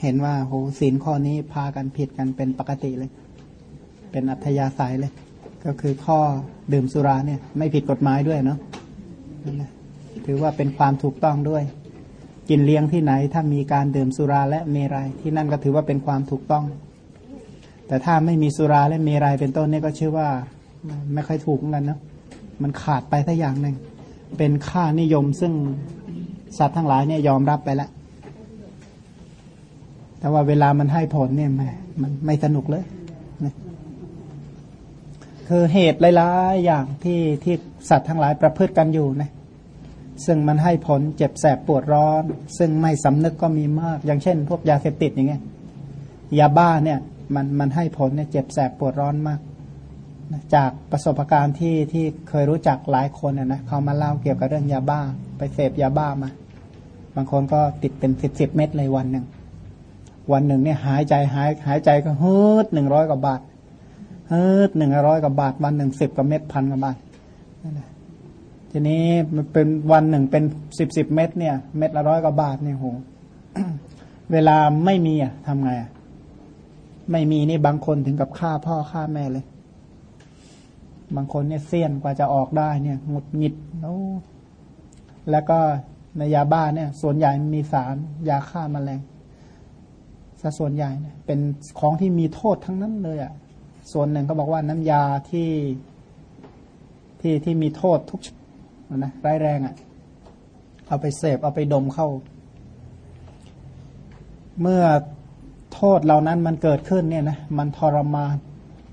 เห็นว่าโหศีลข้อนี้พากันผิดกันเป็นปกติเลยเป็นอัธยาศัยเลยก็คือข้อดื่มสุราเนี่ยไม่ผิดกฎหมายด้วยเนาะถือว่าเป็นความถูกต้องด้วยกินเลี้ยงที่ไหนถ้ามีการดื่มสุราและเมรัยที่นั่นก็ถือว่าเป็นความถูกต้องแต่ถ้าไม่มีสุราและเมรัยเป็นต้นนี่ก็ชื่อว่าไม่ค่อยถูกเหมือนกันเนาะมันขาดไปสักอย่างหนึ่งเป็นค่านิยมซึ่งสัตว์ทั้งหลายเนี่ยยอมรับไปแล้วแต่ว่าเวลามันให้ผลเนี่ยมันไม่สนุกเลยนะคือเหตุหลายๆอย่างที่สัตว์ทั้งหลายประพฤติกันอยู่นะซึ่งมันให้ผลเจ็บแสบปวดร้อนซึ่งไม่สำนึกก็มีมากอย่างเช่นพวกยาเสพติดอย่างเงี้ยยาบ้าเนี่ยมันให้ผลเนี่ยเจ็บแสบปวดร้อนมากจากประสบการณ์ที่เคยรู้จักหลายคนนะเขามาเล่าเกี่ยวกับเรื่องยาบ้าไปเสพยาบ้ามาบางคนก็ติดเป็น10 เม็ดเลยวันหนึ่งเนี่ยหายใจก็ฮืด100 กว่าบาทฮืด100 กว่าบาทวันหนึ่ง10 กว่าเม็ด1,000 กว่าบาททีนี้มันเป็นวันหนึ่งเป็น10 เม็ดเนี่ยเม็ดละ100 กว่าบาทเนี่ยโห เวลาไม่มีอ่ะทำไงอ่ะไม่มีนี่บางคนถึงกับฆ่าพ่อฆ่าแม่เลยบางคนเนี่ยเสี้ยนกว่าจะออกได้เนี่ยหงุดหงิดแล้วก็ในยาบ้าเนี่ยส่วนใหญ่มีสารยาฆ่าแมลงซะส่วนใหญ่เนี่ยเป็นของที่มีโทษทั้งนั้นเลยอ่ะส่วนหนึ่งเขาบอกว่าน้ำยาที่มีโทษทุกนะร้ายแรงอ่ะเอาไปเสพเอาไปดมเข้าเมื่อโทษเหล่านั้นมันเกิดขึ้นเนี่ยนะมันทรมาน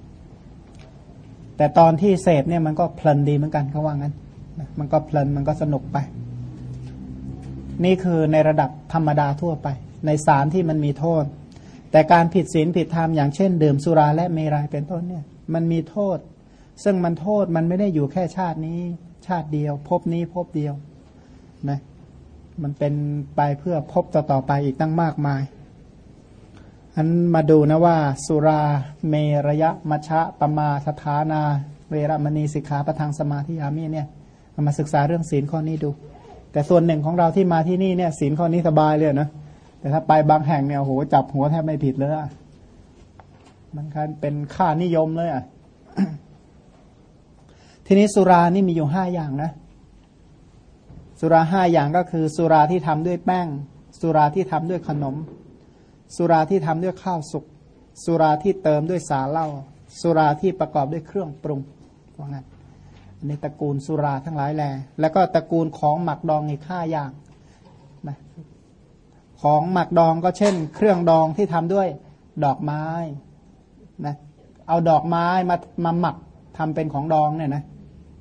แต่ตอนที่เสพเนี่ยมันก็เพลินดีเหมือนกันเขาว่างั้นมันก็เพลินมันก็สนุกไปนี่คือในระดับธรรมดาทั่วไปในสารที่มันมีโทษแต่การผิดศีลผิดธรรมอย่างเช่นดื่มสุราและเมรัยเป็นต้นเนี่ยมันมีโทษซึ่งมันโทษมันไม่ได้อยู่แค่ชาตินี้ชาติเดียวภพนี้ภพเดียวนะมันเป็นไปเพื่อภพต่อไปอีกตั้งมากมายอันมาดูนะว่าสุราเมรยะมัชฌะปมาสถานาเวรมณีสิกขาปะทังสมาธิยามิเนี่ยมาศึกษาเรื่องศีลข้อนี้ดูแต่ส่วนหนึ่งของเราที่มาที่นี่เนี่ยศีลข้อนี้สบายเลยนะแต่ถ้าไปบางแห่งเนี่ยโหจับหัวแทบไม่ผิดเลยมันเป็นค่านิยมเลยอ่ะ ทีนี้สุรานี่มีอยู่5 อย่างนะสุรา5 อย่างก็คือสุราที่ทำด้วยแป้งสุราที่ทำด้วยขนมสุราที่ทำด้วยข้าวสุกสุราที่เติมด้วยสาเหล้าสุราที่ประกอบด้วยเครื่องปรุงว่างั้นอันนี้ตระกูลสุราทั้งหลายแหละแล้วก็ตระกูลของหมักดองอีก5 อย่างนะของหมักดองก็เช่นเครื่องดองที่ทำด้วยดอกไม้นะเอาดอกไม้มาหมักทำเป็นของดองเนี่ยนะ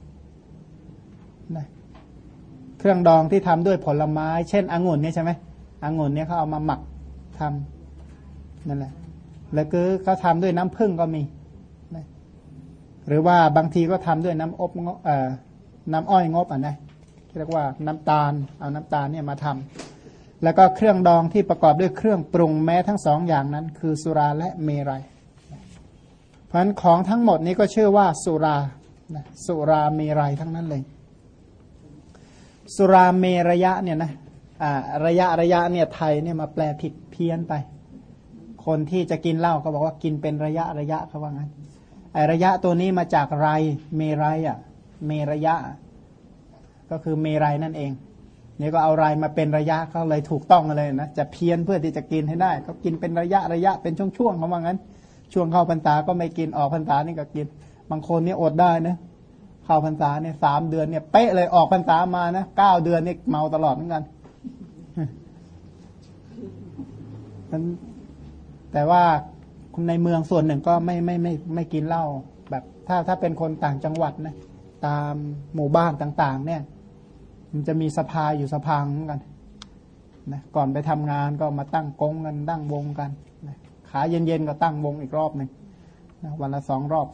เครื่องดองที่ทำด้วยผลไม้เช่นองุ่นเนี่ยใช่ไหมองุ่นเนี่ยเขาเอามาหมักทำนั่นแหละแล้วก็เขาทำด้วยน้ำผึ้งก็มีนะหรือว่าบางทีก็ทำด้วยน้ำอ้อยงบนะเรียกว่าน้ำตาลเอาน้ำตาลเนี่ยมาทำแล้วก็เครื่องดองที่ประกอบด้วยเครื่องปรุงแม้ทั้ง2 อย่างนั้นคือสุราและเมรัยเพราะฉะนั้นของทั้งหมดนี้ก็ชื่อว่าสุราสุราเมรัยทั้งนั้นเลยสุราเมรยะเนี่ยนะระยะเนี่ยไทยเนี่ยมาแปลผิดเพี้ยนไปคนที่จะกินเหล้าก็บอกว่ากินเป็นระยะเขาว่างั้นระยะตัวนี้มาจากไรเมรัยเมรยะก็คือเมรัยนั่นเองนี่ก็เอาไรมาเป็นระยะเขาเลยถูกต้องเลยนะจะเพี้ยนเพื่อที่จะกินให้ได้เขากินเป็นระยะเป็นช่วงๆเขาว่างั้นช่วงเข้าพรรษาก็ไม่กินออกพรรษานี่ก็กินบางคนนี่อดได้นะเข้าพรรษาเนี่ย3 เดือนเนี่ยเป๊ะเลยออกพรรษามานะ9 เดือนนี่เมาตลอดเหมือนกันแต่ว่าในเมืองส่วนหนึ่งก็ไม่กินเหล้าแบบถ้าเป็นคนต่างจังหวัดนะตามหมู่บ้านต่างๆเนี่ยมันจะมีสภาอยู่สภาเหมือนกันนะก่อนไปทำงานก็มาตั้งกงกันตั้งวงกันนะขาเย็นๆก็ตั้งวงอีกรอบหนึ่งนะวันละ2 รอบ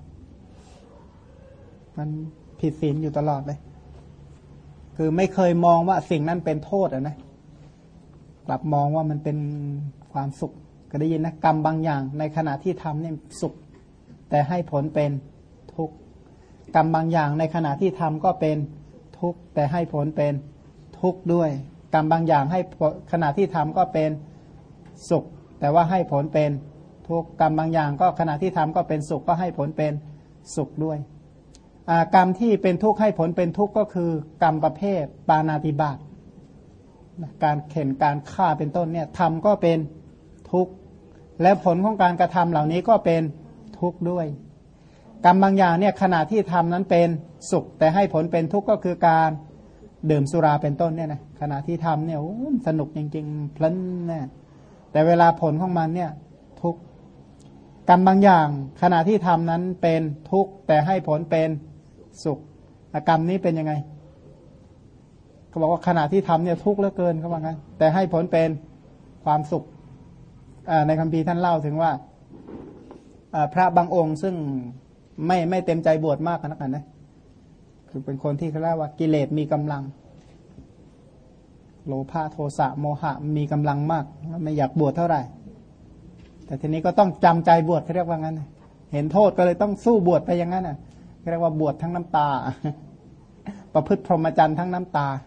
มันผิดศีลอยู่ตลอดเลยคือไม่เคยมองว่าสิ่งนั้นเป็นโทษนะกลับมองว่ามันเป็นความสุขก็ได้ยินนะกรรมบางอย่างในขณะที่ทำเนี่ยสุขแต่ให้ผลเป็นทุกข์กรรมบางอย่างในขณะที่ทำก็เป็นทุกข์แต่ให้ผลเป็นทุกข์ด้วยกรรมบางอย่างให้ขณะที่ทำก็เป็นสุขแต่ว่าให้ผลเป็นทุกข์กรรมบางอย่างก็ขณะที่ทำก็เป็นสุขก็ให้ผลเป็นสุขด้วยกรรมที่เป็นทุกข์ให้ผลเป็นทุกข์ก็คือกรรมประเภทปาณาติบาตการเข็นการฆ่าเป็นต้นเนี่ยทำก็เป็นทุกข์และผลของการกระทำเหล่านี้ก็เป็นทุกข์ด้วยกรรมบางอย่างเนี่ยขณะที่ทำนั้นเป็นสุขแต่ให้ผลเป็นทุกข์ก็คือการดื่มสุราเป็นต้นเนี่ยนะขณะที่ทำเนี่ยสนุกจริงๆเพลินเนี่ยแต่เวลาผลของมันเนี่ยทุกข์กรรมบางอย่างขณะที่ทำนั้นเป็นทุกข์แต่ให้ผลเป็นสุขกรรมนี้เป็นยังไงเขาบอกว่าขณะที่ทำเนี่ยทุกข์เหลือเกินเขาบอกงั้นแต่ให้ผลเป็นความสุขในคัมภีร์ท่านเล่าถึงว่าพระบางองค์ซึ่งไม่เต็มใจบวชมากนักนะคือเป็นคนที่เขาเรียกว่ากิเลสมีกำลังโลภะโทสะโมหะมีกำลังมากไม่อยากบวชเท่าไหร่แต่ทีนี้ก็ต้องจำใจบวชเขาเรียกว่างั้นเห็นโทษก็เลยต้องสู้บวชไปอย่างนั้นเรียกว่าบวชทั้งน้ำตาประพฤติพรหมจรรย์ทั้งน้ำตา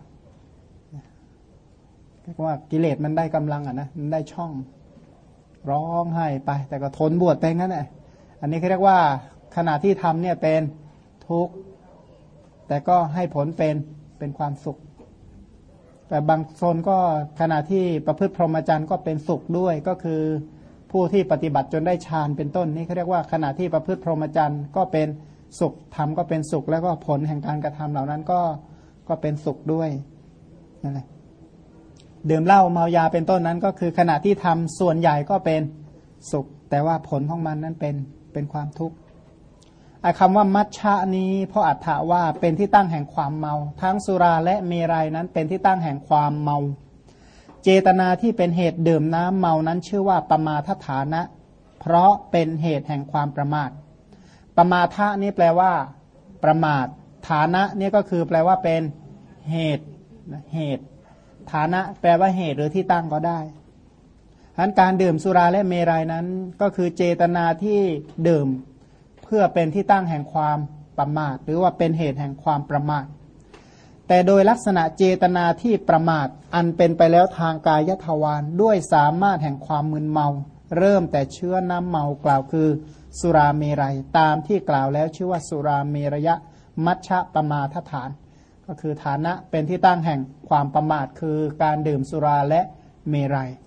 เรียกว่ากิเลสมันได้กำลังนะมันได้ช่องร้องไห้ไปแต่ก็ทนบวชไปงั้นอันนี้เขาเรียกว่าขณะที่ทำเนี่ยเป็นทุกข์แต่ก็ให้ผลเป็นความสุขแต่บางโซนก็ขณะที่ประพฤติพรหมจรรย์ก็เป็นสุขด้วยก็คือผู้ที่ปฏิบัติจนได้ฌานเป็นต้นนี่เขาเรียกว่าขณะที่ประพฤติพรหมจรรย์ก็เป็นสุขธรรมก็เป็นสุขแล้วก็ผลแห่งการกระทำเหล่านั้นก็เป็นสุขด้วยนั่นแหละดื่มเหล้าเมายาเป็นต้นนั้นก็คือขณะที่ทำส่วนใหญ่ก็เป็นสุขแต่ว่าผลของมันนั้นเป็นความทุกข์คำว่ามัชฌะนี้เพราะอัฏฐะว่าเป็นที่ตั้งแห่งความเมาทั้งสุราและเมรัยนั้นเป็นที่ตั้งแห่งความเมาเจตนาที่เป็นเหตุดื่มน้ำเมานั้นชื่อว่าปมาทฐานะเพราะเป็นเหตุแห่งความประมาทปมาทะนี่แปลว่าประมาทฐานะนี่ก็คือแปลว่าเป็นเหตุฐานะแปลว่าเหตุหรือที่ตั้งก็ได้ฉะนั้นการดื่มสุราและเมรัยนั้นก็คือเจตนาที่ดื่มเพื่อเป็นที่ตั้งแห่งความประมาทหรือว่าเป็นเหตุแห่งความประมาทแต่โดยลักษณะเจตนาที่ประมาทอันเป็นไปแล้วทางกายทวารด้วยสามารถแห่งความมึนเมาเริ่มแต่เชื้อน้ำเมากล่าวคือสุราเมรัยตามที่กล่าวแล้วชื่อว่าสุราเมรยะมัชฌะปมาทฐานก็คือฐานะเป็นที่ตั้งแห่งความประมาทคือการดื่มสุราและเมรัย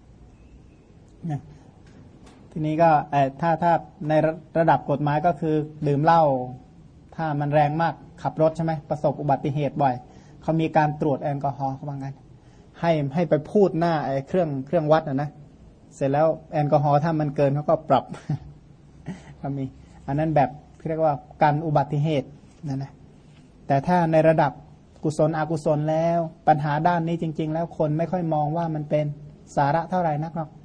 ทีนี้ก็ถ้าในระดับกฎหมายก็คือดื่มเหล้าถ้ามันแรงมากขับรถใช่ไหมประสบอุบัติเหตุบ่อยเขามีการตรวจแอลกอฮอล์เขาว่างั้นให้ไปพูดหน้าเครื่องวัดนะเสร็จแล้วแอลกอฮอล์ถ้ามันเกินเขาก็ปรับเขามีอันนั้นแบบเรียกว่ากันอุบัติเหตุนั่นนะแต่ถ้าในระดับกุศลอกุศลแล้วปัญหาด้านนี้จริงๆแล้วคนไม่ค่อยมองว่ามันเป็นสาระเท่าไหร่นักหรอก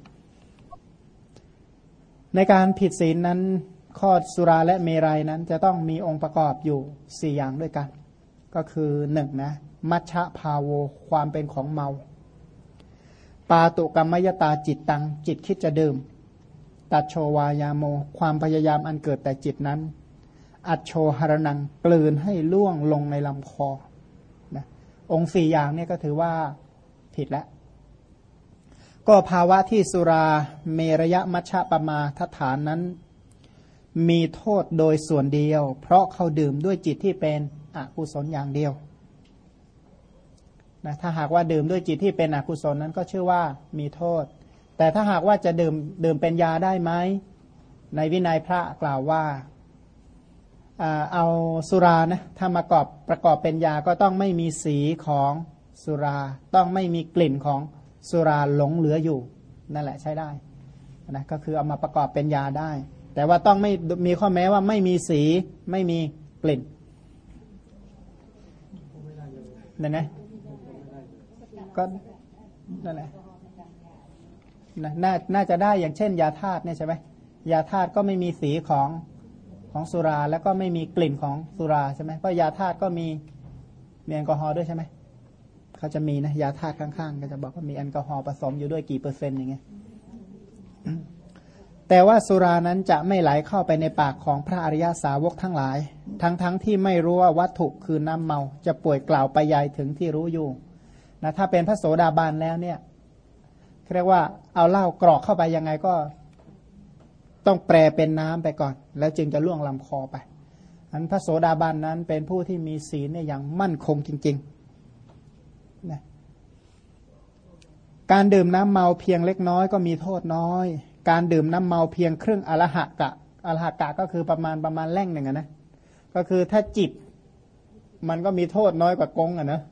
ในการผิดศีลนั้นข้อสุราและเมรัยนั้นจะต้องมีองค์ประกอบอยู่4อย่างด้วยกันก็คือ1นะมัชฌะภาโวความเป็นของเมาปาตุกัมมยตาจิตตังจิตคิดจะดื่มตัดโชวายาโมความพยายามอันเกิดแต่จิตนั้นอัจโชหรนังกลืนให้ล่วงลงในลำคอนะองค์4อย่างนี้ก็ถือว่าผิดแล้วก็ภาวะที่สุราเมรยะมัชฌะปมาทฐานนั้นมีโทษโดยส่วนเดียวเพราะเขาดื่มด้วยจิตที่เป็นอกุศลอย่างเดียวนะถ้าหากว่าดื่มด้วยจิตที่เป็นอกุศลนั้นก็ชื่อว่ามีโทษแต่ถ้าหากว่าจะดื่มเป็นยาได้ไหมในวินัยพระกล่าวว่าเอาสุรานะถ้ามาประกอบเป็นยาก็ต้องไม่มีสีของสุราต้องไม่มีกลิ่นของสุราหลงเหลืออยู่นั่นแหละใช้ได้นะก็คือเอามาประกอบเป็นยาได้แต่ว่าต้องไม่มีข้อแม้ว่าไม่มีสีไม่มีกลิ่นนั่นนะก็นั่นแหละน่าจะได้อย่างเช่นยาธาตุเนี่ยใช่ไหมยาธาตุก็ไม่มีสีของสุราแล้วก็ไม่มีกลิ่นของสุราใช่ไหมเพราะยาธาตุก็มีแอลกอฮอล์ด้วยใช่ไหมเขาจะมีนะยาธาตุข้างๆก็จะบอกว่ามีแอลกอฮอล์ผสมอยู่ด้วยกี่เปอร์เซ็นต์อย่างเงี้ยแต่ว่าสุรานั้นจะไม่ไหลเข้าไปในปากของพระอริยสาวกทั้งหลายทั้งที่ไม่รู้ว่าวัตถุคือน้ำเมาจะป่วยกล่าวไปยายถึงที่รู้อยู่นะถ้าเป็นพระโสดาบันแล้วเนี่ยเรียกว่าเอาเหล้ากรอกเข้าไปยังไงก็ต้องแปรเป็นน้ำไปก่อนแล้วจึงจะล่วงลำคอไปอันพระโสดาบันนั้นเป็นผู้ที่มีศีลเนี่ยอย่างมั่นคงจริงๆนะการดื่มน้ำเมาเพียงเล็กน้อยก็มีโทษน้อยการดื่มน้ำเมาเพียงครึ่งอรหกะอรหกะก็คือประมาณแล่งหนึ่งนะก็คือถ้าจิบมันก็มีโทษน้อยกว่ากงอ่ะนะ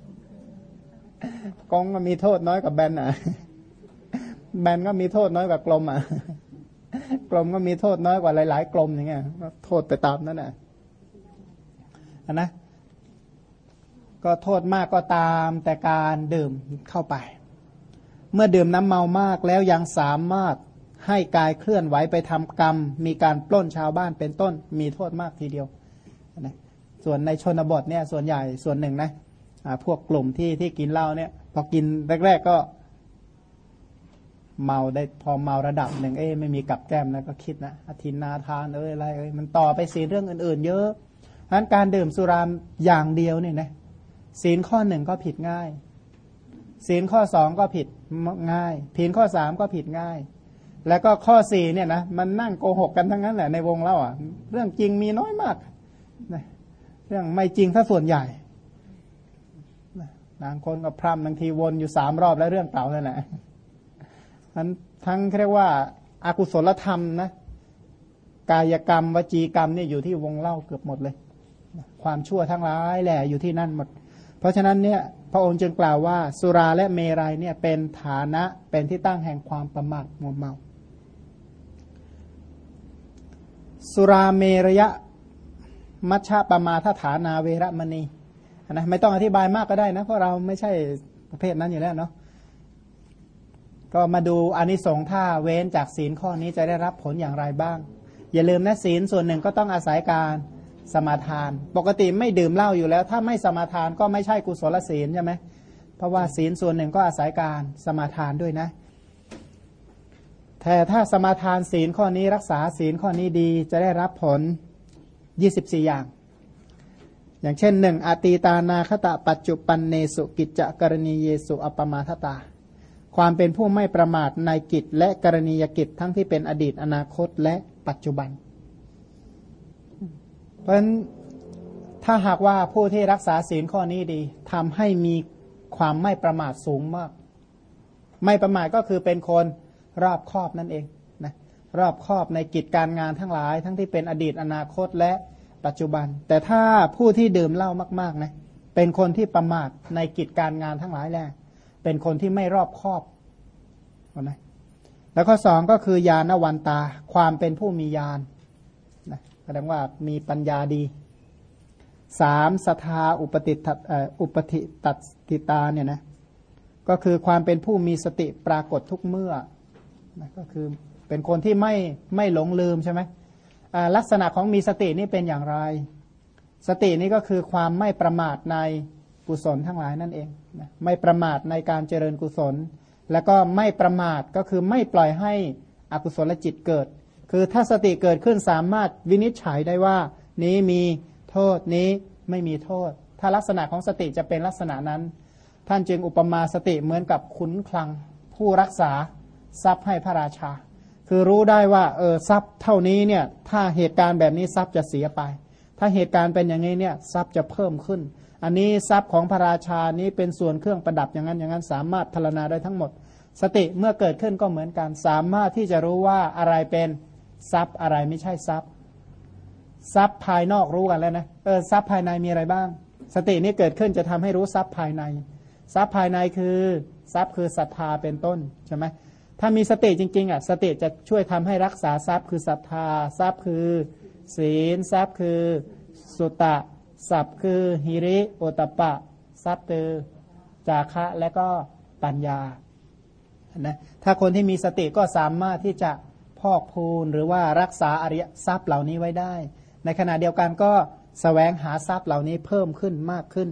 กงก็มีโทษน้อยกว่าแบนอ่ะแบนก็มีโทษน้อยกว่ากลมอ่ะกลมก็มีโทษน้อยกว่าหลายๆกลมอย่างเงี้ยโทษไปตามนั้นน่ะนะก็โทษมากก็ตามแต่การดื่มเข้าไปเมื่อดื่มน้ำเมามากแล้วยังสามารถให้กายเคลื่อนไหวไปทำกรรมมีการปล้นชาวบ้านเป็นต้นมีโทษมากทีเดียวนะส่วนในชนบทเนี่ยส่วนใหญ่ส่วนหนึ่งนะพวกกลุ่มที่กินเหล้าเนี่ยพอกินแรกๆก็เมาได้พอเมาระดับหนึ่งไม่มีกับแก้มนะก็คิดนะอธินาทานอะไรมันต่อไปศีลเรื่องอื่นๆเยอะฉะนั้นการดื่มสุราอย่างเดียวเนี่ยนะศีลข้อหนึ่งก็ผิดง่ายศีลข้อสองก็ผิดง่ายศีลข้อสามก็ผิดง่ายแล้วก็ข้อสี่เนี่ยนะมันนั่งโกหกกันทั้งนั้นแหละในวงเล่าเรื่องจริงมีน้อยมากนะเรื่องไม่จริงถ้าส่วนใหญ่บางคนก็พร่ำบางทีวนอยู่3 รอบแล้วเรื่องเก่าเลยแหละทั้งเรียกว่าอากุศลธรรมนะกายกรรมวจีกรรมเนี่ยอยู่ที่วงเล่าเกือบหมดเลยความชั่วทั้งหลายแหละอยู่ที่นั่นหมดเพราะฉะนั้นเนี่ยพระองค์จึงกล่าวว่าสุราและเมรัยเนี่ยเป็นฐานะเป็นที่ตั้งแห่งความประมาทมัวเมาสุราเมรยะมัชฌะปมาทฐานาเวรมณีนะไม่ต้องอธิบายมากก็ได้นะเพราะเราไม่ใช่ประเภทนั้นอยู่แล้วเนาะก็มาดูอานิสงส์ถ้าเว้นจากศีลข้อนี้จะได้รับผลอย่างไรบ้างอย่าลืมนะศีลส่วนหนึ่งก็ต้องอาศัยการสมาทานปกติไม่ดื่มเหล้าอยู่แล้วถ้าไม่สมาทานก็ไม่ใช่กุศลศีลใช่ไหมเพราะว่าศีลส่วนหนึ่งก็อาศัยการสมาทานด้วยนะแต่ถ้าสมาทานศีลข้อนี้รักษาศีลข้อนี้ดีจะได้รับผล24อย่างอย่างเช่น1อตีตานาคตะปัจจุปันเนสุกิจจกรณีเยสุอัปปมาทตาความเป็นผู้ไม่ประมาทในกิจและกรณียกิจทั้งที่เป็นอดีตอนาคตและปัจจุบันเพราะฉะนั้นถ้าหากว่าผู้ที่รักษาศีลข้อนี้ดีทำให้มีความไม่ประมาทสูงมากไม่ประมาทก็คือเป็นคนรอบคอบนั่นเองนะรอบคอบในกิจการงานทั้งหลายทั้งที่เป็นอดีตอนาคตและปัจจุบันแต่ถ้าผู้ที่ดื่มเหล้ามากๆนะเป็นคนที่ประมาทในกิจการงานทั้งหลายแหละเป็นคนที่ไม่รอบคอบนะแล้วข้อ2ก็คือญาณวันตาความเป็นผู้มีญาณนะแสดงว่ามีปัญญาดี3ศรัทธาอุปติตัดติตาเนี่ยนะก็คือความเป็นผู้มีสติปรากฏทุกเมื่อนะก็คือเป็นคนที่ไม่หลงลืมใช่ไหมลักษณะของมีสตินี่เป็นอย่างไรสตินี่ก็คือความไม่ประมาทในกุศลทั้งหลายนั่นเองนะไม่ประมาทในการเจริญกุศลแล้วก็ไม่ประมาทก็คือไม่ปล่อยให้อกุศลจิตเกิดคือถ้าสติเกิดขึ้นสามารถวินิจฉัยได้ว่านี้มีโทษนี้ไม่มีโทษถ้าลักษณะของสติจะเป็นลักษณะนั้นท่านจึงอุปมาสติเหมือนกับขุนคลังผู้รักษาทรัพย์ให้พระราชาคือรู้ได้ว่าทรัพย์เท่านี้เนี่ยถ้าเหตุการณ์แบบนี้ทรัพย์จะเสียไปถ้าเหตุการณ์เป็นอย่างนี้เนี่ยทรัพย์จะเพิ่มขึ้นอันนี้ทรัพย์ของพระราชานี้เป็นส่วนเครื่องประดับอย่างนั้นสามารถพรรณนาได้ทั้งหมดสติเมื่อเกิดขึ้นก็เหมือนกันสามารถที่จะรู้ว่าอะไรเป็นทรัพย์อะไรไม่ใช่ทรัพย์ทรัพย์ภายนอกรู้กันแล้วนะทรัพย์ภายในมีอะไรบ้างสตินี้เกิดขึ้นจะทำให้รู้ทรัพย์ภายในทรัพย์ภายในคือทรัพย์คือศรัทธาเป็นต้นใช่ไหมถ้ามีสติจริงๆสติจะช่วยทำให้รักษาทรัพย์คือศรัทธาทรัพย์คือศีลทรัพย์คือสุตตะทรัพย์คือหิริโอตตัปปะทรัพย์คือจาคะและก็ปัญญานะถ้าคนที่มีสติก็สามารถที่จะพอกพูนหรือว่ารักษาอริยทรัพย์เหล่านี้ไว้ได้ในขณะเดียวกันก็แสวงหาทรัพย์เหล่านี้เพิ่มขึ้นมากขึ้น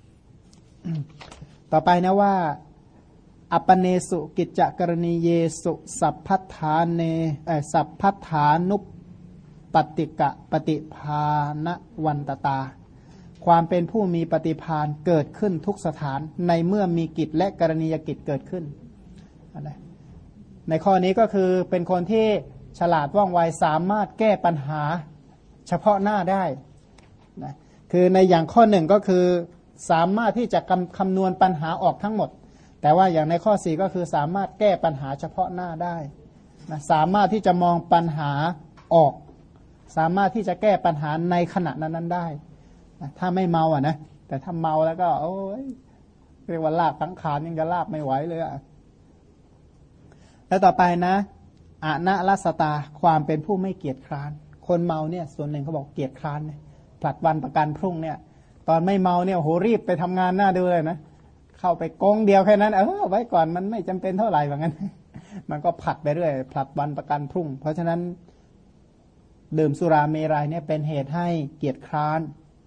ต่อไปนะว่าอัปปเนสุกิจจกรณีเยสุสัพพัฏฐานเนสัพพัฏฐานุปฏิกะปฏิภาณวันตตาความเป็นผู้มีปฏิภาณเกิดขึ้นทุกสถานในเมื่อมีกิจและกรณียกิจเกิดขึ้นในข้อนี้ก็คือเป็นคนที่ฉลาดว่องไวสามารถแก้ปัญหาเฉพาะหน้าได้นะคือในอย่างข้อหนึ่งก็คือสามารถที่จะคำนวณปัญหาออกทั้งหมดแต่ว่าอย่างในข้อ4ก็คือสามารถแก้ปัญหาเฉพาะหน้าได้นะสามารถที่จะมองปัญหาออกสามารถที่จะแก้ปัญหาในขณะนั้นได้นะถ้าไม่เมานะแต่ถ้าเมาแล้วก็โอ้ยเรียกว่าลากสังขารยังจะลากไม่ไหวเลยอะแล้วต่อไปนะอะนะลัสตาความเป็นผู้ไม่เกียจคร้านคนเมาเนี่ยส่วนหนึ่งเขาบอกเกียจคร้านเนี่ยผลัดวันประกันพรุ่งเนี่ยตอนไม่เมาเนี่ยโหรีบไปทำงานหน้าดูเลยนะเข้าไปกงเดียวแค่นั้นไว้ก่อนมันไม่จำเป็นเท่าไหร่แบบนั้นมันก็ผัดไปเรื่อยผลัดวันประกันพรุ่งเพราะฉะนั้นดื่มสุราเมรัยเนี่ยเป็นเหตุให้เกียจคร้าน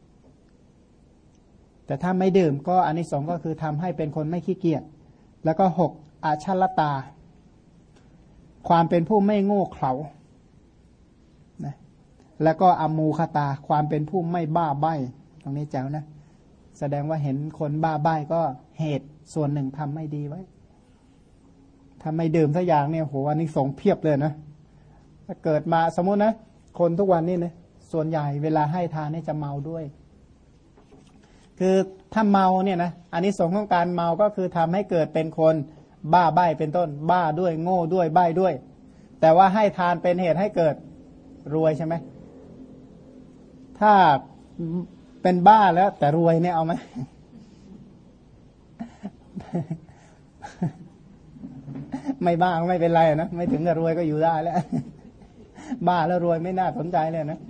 แต่ถ้าไม่ดื่มก็อานิสงส์ก็คือทำให้เป็นคนไม่ขี้เกียจแล้วก็6อาชัลตาความเป็นผู้ไม่โง่เขลานะแล้วก็อมูคตาความเป็นผู้ไม่บ้าใบ้ตรงนี้แจ๋วนะแสดงว่าเห็นคนบ้าใบ้ก็เหตุส่วนหนึ่งทำไม่ดีไว้ถ้าไม่ดื่มสักอย่างเนี่ยโหอันนี้สงเพียบเลยนะถ้าเกิดมาสมมตินะคนทุกวันนี้นะส่วนใหญ่เวลาให้ทานนี่จะเมาด้วยคือถ้าเมาเนี่ยนะอันนี้สงของการเมาก็คือทำให้เกิดเป็นคนบ้าใบ้เป็นต้นบ้าด้วยโง่ด้วยใบ้ด้วยแต่ว่าให้ทานเป็นเหตุให้เกิดรวยใช่ไหมถ้าเป็นบ้าแล้วแต่รวยเนี่ยเอาไหม ไม่บ้าก็ไม่เป็นไรนะไม่ถึงกับรวยก็อยู่ได้แล้ว บ้าแล้วรวยไม่น่าสนใจเลยนะ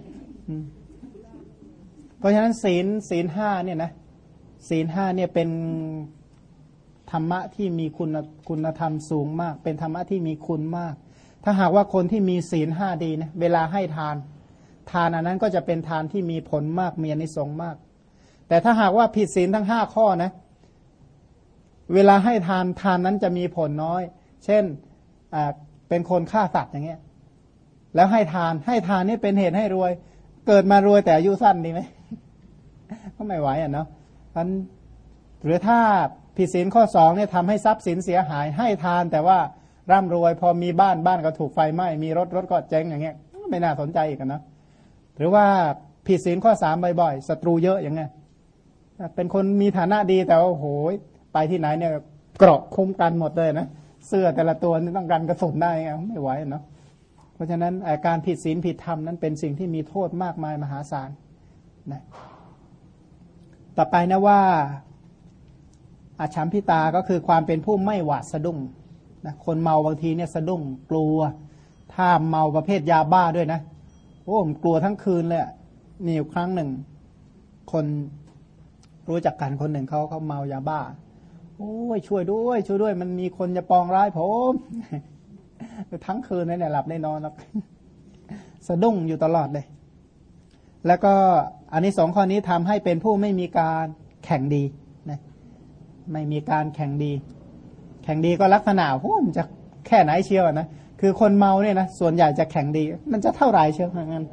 เพราะฉะนั้นศีลห้าเนี่ยนะศีลห้าเนี่ยเป็นธรรมะที่มีคุณธรรมสูงมากเป็นธรรมะที่มีคุณมากถ้าหากว่าคนที่มีศีลห้าดีนะเวลาให้ทานอันนั้นก็จะเป็นทานที่มีผลมากมีอานิสงส์มากแต่ถ้าหากว่าผิดศีลทั้ง5ข้อนะเวลาให้ทานนั้นจะมีผลน้อยเช่นเป็นคนฆ่าสัตว์อย่างเงี้ยแล้วให้ทานนี่เป็นเหตุให้รวยเกิดมารวยแต่อายุสั้นดีไหม ก็ไม่ไหวอ่ะเนาะหรือถ้าผิดศีลข้อ2เนี่ยทำให้ทรัพย์สินเสียหายให้ทานแต่ว่าร่ำรวยพอมีบ้านก็ถูกไฟไหม้มีรถก็เจ๊งอย่างเงี้ยไม่น่าสนใจอีกนะหรือว่าผิดศีลข้อ3บ่อยๆศัตรูเยอะอย่างเงี้ยเป็นคนมีฐานะดีแต่ว่าโอ้โหไปที่ไหนเนี่ยเกราะคุ้มกันหมดเลยนะเสื้อแต่ละตัวนี่ต้องกันกระสุนได้ไงไม่ไหวเนาะเพราะฉะนั้นการผิดศีลผิดธรรมนั้นเป็นสิ่งที่มีโทษมากมายมหาศาลนะต่อไปนะว่าอาชัมพิตาก็คือความเป็นผู้ไม่หวาดสะดุ้งนะคนเมาบางทีเนี่ยสะดุ้งกลัวถ้าเมาประเภทยาบ้าด้วยนะโอ้ผมกลัวทั้งคืนเลยมีอยู่ครั้งหนึ่งคนรู้จักกันคนหนึ่งเขาเมายาบ้าโอ้ยช่วยด้วยมันมีคนจะปองร้ายผมทั้งคืนเนี่ยหลับได้นอนแล้วสะดุ้งอยู่ตลอดเลยแล้วก็อันนี้2ข้อนี้ทำให้เป็นผู้ไม่มีการแข่งดีนะไม่มีการแข่งดีก็ลักษณะโอ้มันจะแค่ไหนเชียวนะคือคนเมาเนี่ยนะส่วนใหญ่จะแข่งดีมันจะเท่าไหร่เชียวงั้น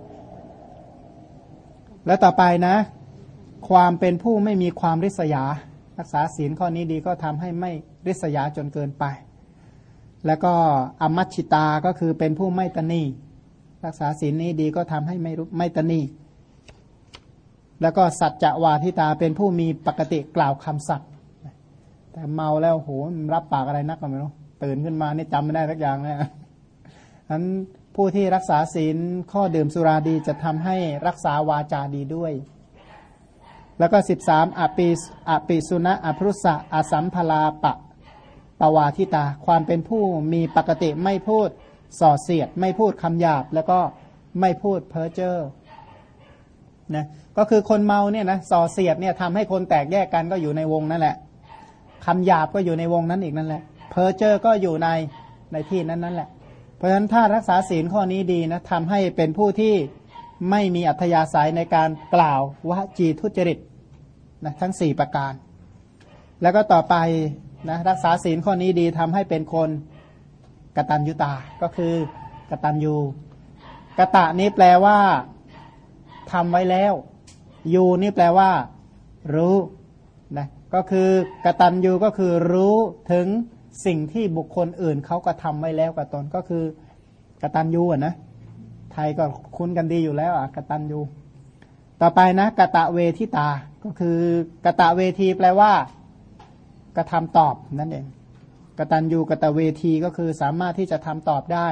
แล้วต่อไปนะความเป็นผู้ไม่มีความริษยารักษาศีลข้อนี้ดีก็ทำให้ไม่ริษยาจนเกินไปแล้วก็อมัชชิตาก็คือเป็นผู้ไม่ตณีรักษาศีลนี้ดีก็ทำให้ไม่ตณีแล้วก็สัจจะวาทิตาเป็นผู้มีปกติกล่าวคำสัตย์แต่เมาแล้วโหรับปากอะไรนักก็ไม่รู้ตื่นขึ้นมานี่จำไม่ได้สักอย่างเลยนั้นผู้ที่รักษาศีลข้อดื่มสุราดีจะทำให้รักษาวาจาดีด้วยแล้วก็13อปิสุณะอภรุสะอสัมภลาปวาทิตาความเป็นผู้มีปกติไม่พูดส่อเสียดไม่พูดคำหยาบแล้วก็ไม่พูดเพ้อเจ้อนะก็คือคนเมาเนี่ยนะส่อเสียดเนี่ยทำให้คนแตกแยกกันก็อยู่ในวงนั่นแหละคำหยาบก็อยู่ในวงนั้นอีกนั่นแหละเพ้อเจ้อก็อยู่ในที่นั้นนั่นแหละเพราะฉะนั้นถ้ารักษาศีลข้อนี้ดีนะทำให้เป็นผู้ที่ไม่มีอัธยาศัยในการกล่าววจีทุจริตนะทั้ง4ประการแล้วก็ต่อไปนะรักษาศีลข้อนี้ดีทำให้เป็นคนกตัญญูตาก็คือกตัญญูกตะนี้แปลว่าทำไว้แล้วยูนี่แปลว่ารู้นะก็คือกตัญญูก็คือรู้ถึงสิ่งที่บุคคลอื่นเขาก็ทำไว้แล้วกับตนก็คือกตัญญูนะไทยก็คุ้นกันดีอยู่แล้วกตัญญูต่อไปนะกตะเวทิตาก็คือกตะเวทีแปลว่ากระทำตอบนั่นเองกตัญญูกตเวทีก็คือสามารถที่จะทำตอบได้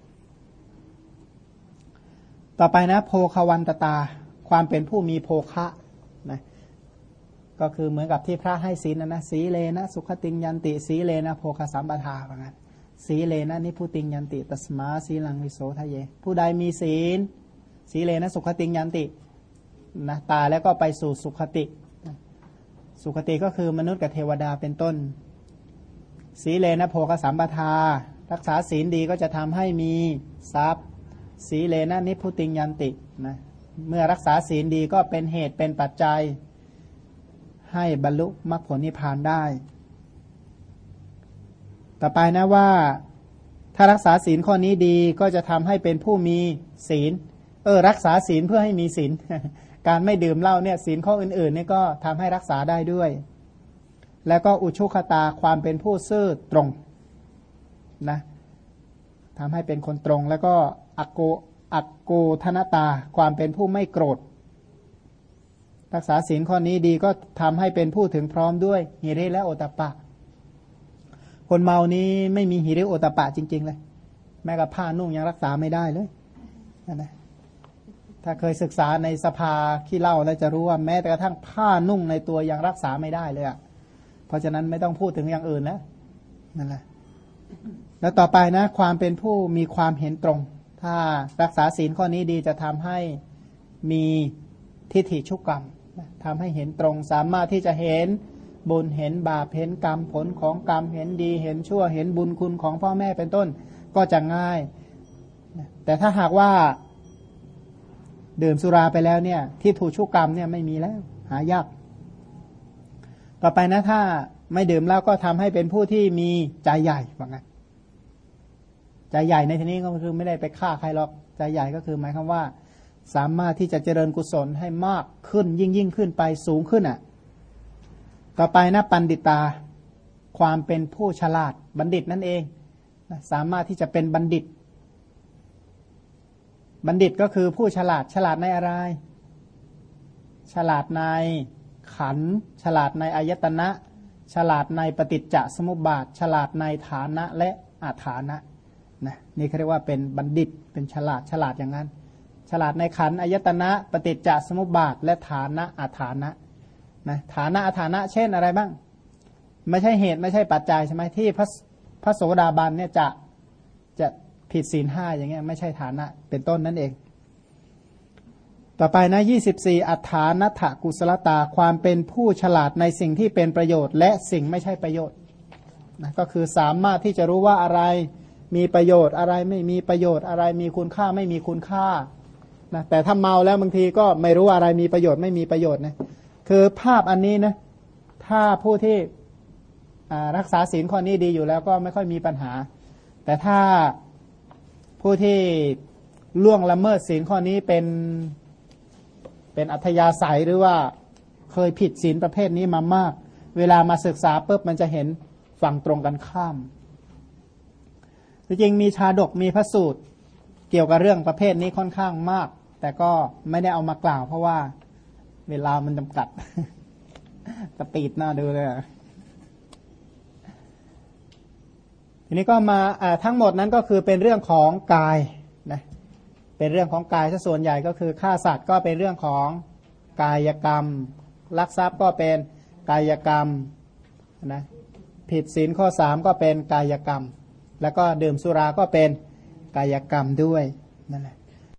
ต่อไปนะโภควันตตาความเป็นผู้มีโภคะนะก็คือเหมือนกับที่พระให้ศีลนะสีเลนะสุขติงยันติสีเลนะโภคสัมปทาว่างั้นสีเลนะนิพุติงยันติตัสมาสีลังวิโสทะเยผู้ใดมีศีลสีเลนะสุขติงยันตินะตายแล้วก็ไปสู่สุขติสุขติก็คือมนุษย์กับเทวดาเป็นต้นสีเลนะโภคสัมปทารักษาศีลดีก็จะทำให้มีทรัพย์สีเลนะนิพุติงยันตินะเมื่อรักษาศีลดีก็เป็นเหตุเป็นปัจจัยให้บรรลุมรรคผลนิพพานได้ต่อไปนะว่าถ้ารักษาศีลข้อนี้ดีก็จะทำให้เป็นผู้มีศีลรักษาศีลเพื่อให้มีศีล การไม่ดื่มเหล้าเนี่ยศีลข้ออื่นๆนี่ก็ทำให้รักษาได้ด้วยแล้วก็อุชุคตาความเป็นผู้ซื่อตรงนะทำให้เป็นคนตรงแล้วก็อักโกธนตาความเป็นผู้ไม่โกรธรักษาศีลข้อนี้ดีก็ทำให้เป็นผู้ถึงพร้อมด้วยหิริและโอตตัปปะคนเมานี้ไม่มีหิริโอตตัปปะจริงๆเลยแม้กับผ้านุ่งยังรักษาไม่ได้เลยนะถ้าเคยศึกษาในสภาขี้เหล้าแล้วจะรู้ว่าแม้แต่กระทั่งผ้านุ่งในตัวยังรักษาไม่ได้เลยเพราะฉะนั้นไม่ต้องพูดถึงอย่างอื่นแล้วนั่นแหละแล้วต่อไปนะความเป็นผู้มีความเห็นตรงถ้ารักษาศีลข้อนี้ดีจะทำให้มีทิฏฐิชุกกรรมทำให้เห็นตรงสามารถที่จะเห็นบุญเห็นบาปเห็นกรรมผลของกรรมเห็นดีเห็นชั่วเห็นบุญคุณของพ่อแม่เป็นต้นก็จะง่ายแต่ถ้าหากว่าดื่มสุราไปแล้วเนี่ยที่ถูกชุกกรรมเนี่ยไม่มีแล้วหายากต่อไปนะถ้าไม่ดื่มแล้วก็ทำให้เป็นผู้ที่มีใจใหญ่ว่างั้นใจใหญ่ในที่นี้ก็คือไม่ได้ไปฆ่าใครหรอกใจใหญ่ก็คือหมายความว่าสามารถที่จะเจริญกุศลให้มากขึ้นยิ่งขึ้นไปสูงขึ้นต่อไปนะปัณฑิตาความเป็นผู้ฉลาดบัณฑิตนั่นเองสามารถที่จะเป็นบัณฑิตบัณฑิตก็คือผู้ฉลาดฉลาดในอะไรฉลาดในขันธ์ฉลาดในอายตนะฉลาดในปฏิจจสมุปบาทฉลาดในฐานะและอาฐานะนะนี่เขาเรียกว่าเป็นบัณฑิตเป็นฉลาดอย่างนั้นฉลาดในขันธ์อายตนะปฏิจจสมุปบาทและฐานะอาฐานะนะฐานะอาฐานะเช่นอะไรบ้างไม่ใช่เหตุไม่ใช่ปัจจัยใช่ไหมที่พระโสดาบันเนี่ยจะผิดศีล5อย่างเงี้ยไม่ใช่ฐานะเป็นต้นนั่นเองต่อไปนะ24อัฏฐานัตถกุศลตาความเป็นผู้ฉลาดในสิ่งที่เป็นประโยชน์และสิ่งไม่ใช่ประโยชน์นะก็คือสามารถที่จะรู้ว่าอะไรมีประโยชน์อะไรไม่มีประโยชน์อะไรมีคุณค่าไม่มีคุณค่านะแต่ถ้าเมาแล้วบางทีก็ไม่รู้อะไรมีประโยชน์ไม่มีประโยชน์นะคือภาพอันนี้นะถ้าผู้ที่รักษาศีลข้อนี้ดีอยู่แล้วก็ไม่ค่อยมีปัญหาแต่ถ้าผู้ที่ล่วงละเมิดศีลข้อนี้เป็นอัธยาศัยหรือว่าเคยผิดศีลประเภทนี้มามากเวลามาศึกษาปุ๊บมันจะเห็นฝั่งตรงกันข้ามจริงๆมีชาดกมีพระสูตรเกี่ยวกับเรื่องประเภทนี้ค่อนข้างมากแต่ก็ไม่ได้เอามากล่าวเพราะว่าเวลามันจำกัด สปีดหน้าดูเลยทีนี้ก็มาทั้งหมดนั้นก็คือเป็นเรื่องของกายนะเป็นเรื่องของกายซะส่วนใหญ่ก็คือฆ่าสัตว์ก็เป็นเรื่องของกายกรรมลักทรัพย์ก็เป็นกายกรรมนะผิดศีลข้อ3ก็เป็นกายกรรมแล้วก็ดื่มสุราก็เป็นกายกรรมด้วยนั่นแหละ